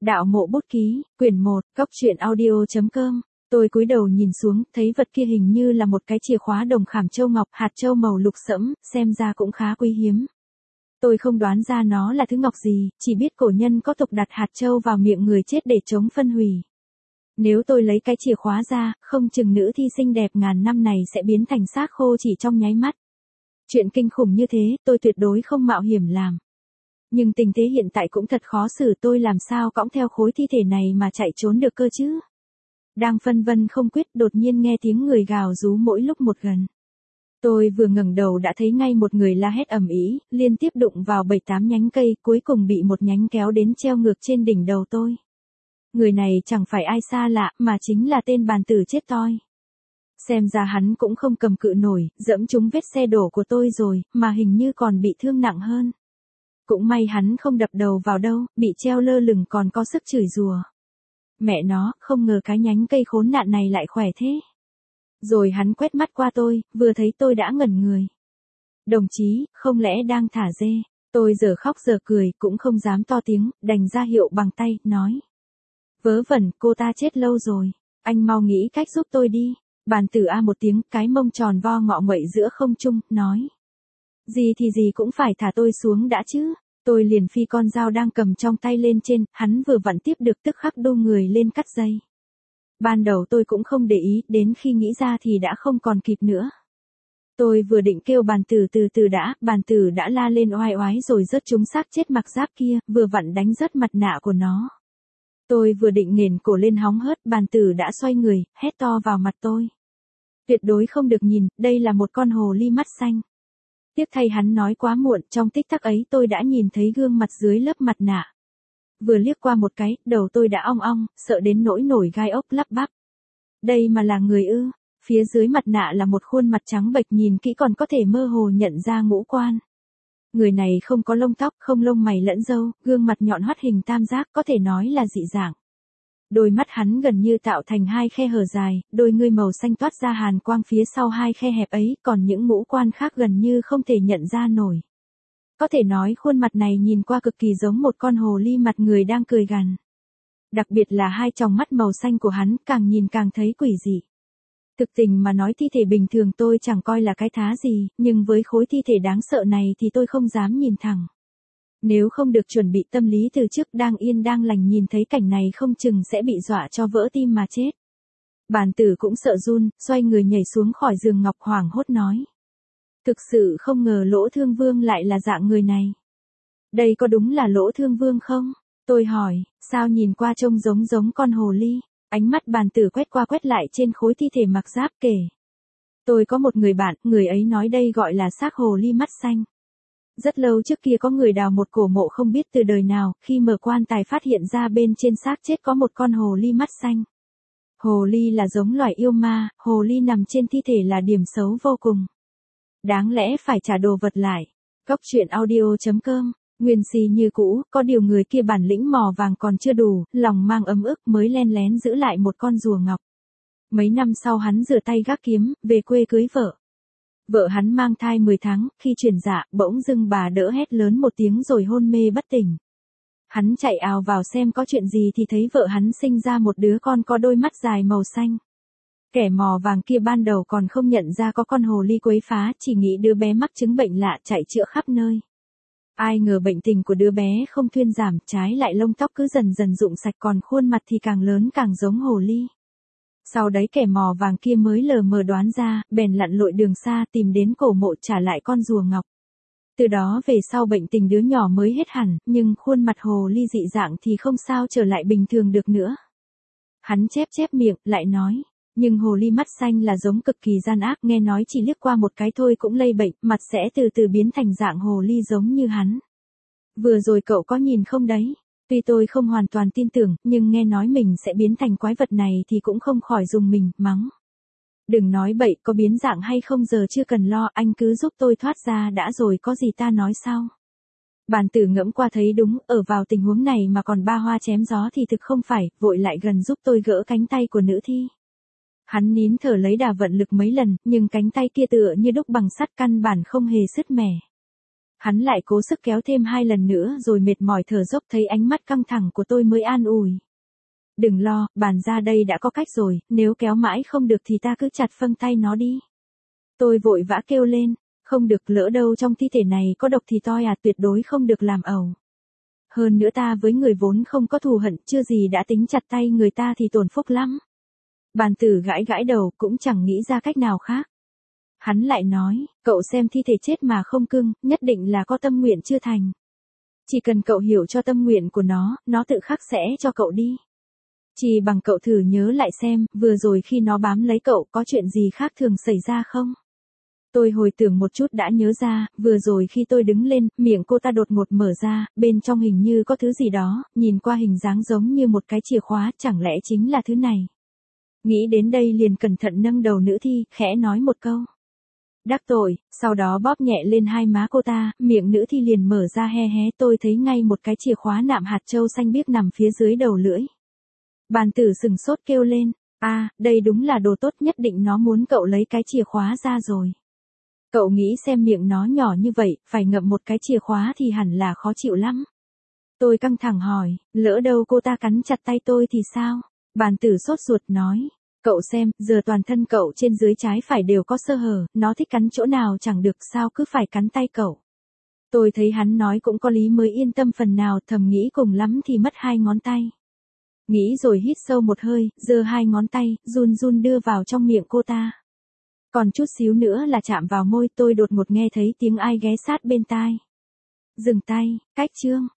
Đạo mộ bút ký, quyển 1, Cóc truyện audio.com. Tôi cúi đầu nhìn xuống, thấy vật kia hình như là một cái chìa khóa đồng khảm châu ngọc, hạt châu màu lục sẫm, xem ra cũng khá quý hiếm. Tôi không đoán ra nó là thứ ngọc gì, chỉ biết cổ nhân có tục đặt hạt châu vào miệng người chết để chống phân hủy. Nếu tôi lấy cái chìa khóa ra, không chừng nữ thi xinh đẹp ngàn năm này sẽ biến thành xác khô chỉ trong nháy mắt. Chuyện kinh khủng như thế, tôi tuyệt đối không mạo hiểm làm. Nhưng tình thế hiện tại cũng thật khó xử, tôi làm sao cõng theo khối thi thể này mà chạy trốn được cơ chứ? Đang phân vân không quyết, đột nhiên nghe tiếng người gào rú mỗi lúc một gần. Tôi vừa ngẩng đầu đã thấy ngay một người la hét ầm ĩ, liên tiếp đụng vào 7-8 nhánh cây, cuối cùng bị một nhánh kéo đến treo ngược trên đỉnh đầu tôi. Người này chẳng phải ai xa lạ, mà chính là tên bàn tử chết toi. Xem ra hắn cũng không cầm cự nổi, dẫm trúng vết xe đổ của tôi rồi, mà hình như còn bị thương nặng hơn. Cũng may hắn không đập đầu vào đâu, bị treo lơ lửng còn có sức chửi rủa. Mẹ nó, không ngờ cái nhánh cây khốn nạn này lại khỏe thế. Rồi hắn quét mắt qua tôi, vừa thấy tôi đã ngẩn người. Đồng chí, không lẽ đang thả dê? Tôi giờ khóc giờ cười, cũng không dám to tiếng, đành ra hiệu bằng tay, nói. Vớ vẩn, cô ta chết lâu rồi. Anh mau nghĩ cách giúp tôi đi. Bàn tử a một tiếng, cái mông tròn vo ngọ nguậy giữa không trung, nói. Gì thì gì cũng phải thả tôi xuống đã chứ. Tôi liền phi con dao đang cầm trong tay lên trên, hắn vừa vặn tiếp được tức khắc đô người lên cắt dây. Ban đầu tôi cũng không để ý, đến khi nghĩ ra thì đã không còn kịp nữa. Tôi vừa định kêu bàn tử từ từ đã, bàn tử đã la lên oai oái rồi rớt trúng xác chết mặc giáp kia, vừa vặn đánh rớt mặt nạ của nó. Tôi vừa định nghển cổ lên hóng hớt, bàn tử đã xoay người, hét to vào mặt tôi. Tuyệt đối không được nhìn, đây là một con hồ ly mắt xanh. Tiếc thay hắn nói quá muộn, trong tích tắc ấy tôi đã nhìn thấy gương mặt dưới lớp mặt nạ. Vừa liếc qua một cái, đầu tôi đã ong ong, sợ đến nỗi nổi gai ốc lắp bắp. Đây mà là người ư? Phía dưới mặt nạ là một khuôn mặt trắng bệch, nhìn kỹ còn có thể mơ hồ nhận ra ngũ quan. Người này không có lông tóc, không lông mày lẫn râu, gương mặt nhọn hoắt hình tam giác, có thể nói là dị dạng. Đôi mắt hắn gần như tạo thành hai khe hở dài, đôi ngươi màu xanh toát ra hàn quang phía sau hai khe hẹp ấy, còn những ngũ quan khác gần như không thể nhận ra nổi. Có thể nói khuôn mặt này nhìn qua cực kỳ giống một con hồ ly mặt người đang cười gằn. Đặc biệt là hai tròng mắt màu xanh của hắn, càng nhìn càng thấy quỷ dị. Thực tình mà nói thi thể bình thường tôi chẳng coi là cái thá gì, nhưng với khối thi thể đáng sợ này thì tôi không dám nhìn thẳng. Nếu không được chuẩn bị tâm lý từ trước, đang yên đang lành nhìn thấy cảnh này không chừng sẽ bị dọa cho vỡ tim mà chết. Bàn tử cũng sợ run, xoay người nhảy xuống khỏi giường ngọc, hoảng hốt nói. Thực sự không ngờ Lỗ Thương Vương lại là dạng người này. Đây có đúng là Lỗ Thương Vương không? Tôi hỏi, sao nhìn qua trông giống con hồ ly? Ánh mắt bàn tử quét qua quét lại trên khối thi thể mặc giáp, kể. Tôi có một người bạn, người ấy nói đây gọi là xác hồ ly mắt xanh. Rất lâu trước kia có người đào một cổ mộ không biết từ đời nào, khi mở quan tài phát hiện ra bên trên xác chết có một con hồ ly mắt xanh. Hồ ly là giống loài yêu ma, hồ ly nằm trên thi thể là điểm xấu vô cùng. Đáng lẽ phải trả đồ vật lại. Cóc truyện audio.com. Nguyên si như cũ, có điều người kia bản lĩnh mò vàng còn chưa đủ, lòng mang ấm ức mới len lén giữ lại một con rùa ngọc. Mấy năm sau hắn rửa tay gác kiếm, về quê cưới vợ. Vợ hắn mang thai 10 tháng, khi chuyển dạ, bỗng dưng bà đỡ hét lớn một tiếng rồi hôn mê bất tỉnh. Hắn chạy ào vào xem có chuyện gì thì thấy vợ hắn sinh ra một đứa con có đôi mắt dài màu xanh. Kẻ mò vàng kia ban đầu còn không nhận ra có con hồ ly quấy phá, chỉ nghĩ đứa bé mắc chứng bệnh lạ chạy chữa khắp nơi. Ai ngờ bệnh tình của đứa bé không thuyên giảm, trái lại lông tóc cứ dần dần rụng sạch, còn khuôn mặt thì càng lớn càng giống hồ ly. Sau đấy kẻ mò vàng kia mới lờ mờ đoán ra, bèn lặn lội đường xa tìm đến cổ mộ trả lại con rùa ngọc. Từ đó về sau bệnh tình đứa nhỏ mới hết hẳn, nhưng khuôn mặt hồ ly dị dạng thì không sao trở lại bình thường được nữa. Hắn chép miệng, lại nói, nhưng hồ ly mắt xanh là giống cực kỳ gian ác, nghe nói chỉ liếc qua một cái thôi cũng lây bệnh, mặt sẽ từ từ biến thành dạng hồ ly giống như hắn. Vừa rồi cậu có nhìn không đấy? Tuy tôi không hoàn toàn tin tưởng, nhưng nghe nói mình sẽ biến thành quái vật này thì cũng không khỏi dùng mình, mắng. Đừng nói bậy, có biến dạng hay không giờ chưa cần lo, anh cứ giúp tôi thoát ra đã rồi có gì ta nói sau. Bàn tử ngẫm qua thấy đúng, ở vào tình huống này mà còn ba hoa chém gió thì thực không phải, vội lại gần giúp tôi gỡ cánh tay của nữ thi. Hắn nín thở lấy đà vận lực mấy lần, nhưng cánh tay kia tựa như đúc bằng sắt, căn bản không hề sứt mẻ. Hắn lại cố sức kéo thêm 2 lần nữa rồi mệt mỏi thở dốc, thấy ánh mắt căng thẳng của tôi mới an ủi. Đừng lo, bàn ra đây đã có cách rồi, nếu kéo mãi không được thì ta cứ chặt phăng tay nó đi. Tôi vội vã kêu lên, không được, lỡ đâu trong thi thể này có độc thì toi à, tuyệt đối không được làm ẩu. Hơn nữa ta với người vốn không có thù hận, chưa gì đã tính chặt tay người ta thì tổn phúc lắm. Bàn tử gãi gãi đầu, cũng chẳng nghĩ ra cách nào khác. Hắn lại nói, cậu xem thi thể chết mà không cưng, nhất định là có tâm nguyện chưa thành. Chỉ cần cậu hiểu cho tâm nguyện của nó tự khắc sẽ cho cậu đi. Chỉ bằng cậu thử nhớ lại xem, vừa rồi khi nó bám lấy cậu có chuyện gì khác thường xảy ra không? Tôi hồi tưởng một chút đã nhớ ra, vừa rồi khi tôi đứng lên, miệng cô ta đột ngột mở ra, bên trong hình như có thứ gì đó, nhìn qua hình dáng giống như một cái chìa khóa, chẳng lẽ chính là thứ này? Nghĩ đến đây liền cẩn thận nâng đầu nữ thi, khẽ nói một câu. Đắc tội, sau đó bóp nhẹ lên hai má cô ta, miệng nữ thi liền mở ra he hé, tôi thấy ngay một cái chìa khóa nạm hạt châu xanh biếc nằm phía dưới đầu lưỡi. Bàn tử sừng sốt kêu lên, đây đúng là đồ tốt, nhất định nó muốn cậu lấy cái chìa khóa ra rồi. Cậu nghĩ xem, miệng nó nhỏ như vậy, phải ngậm một cái chìa khóa thì hẳn là khó chịu lắm. Tôi căng thẳng hỏi, lỡ đâu cô ta cắn chặt tay tôi thì sao? Bàn tử sốt ruột nói, cậu xem, giờ toàn thân cậu trên dưới trái phải đều có sơ hở, nó thích cắn chỗ nào chẳng được, sao cứ phải cắn tay cậu. Tôi thấy hắn nói cũng có lý mới yên tâm phần nào, thầm nghĩ cùng lắm thì mất 2 ngón tay. Nghĩ rồi hít sâu một hơi, giơ 2 ngón tay, run run đưa vào trong miệng cô ta. Còn chút xíu nữa là chạm vào môi, tôi đột ngột nghe thấy tiếng ai ghé sát bên tai. Dừng tay, cách chương.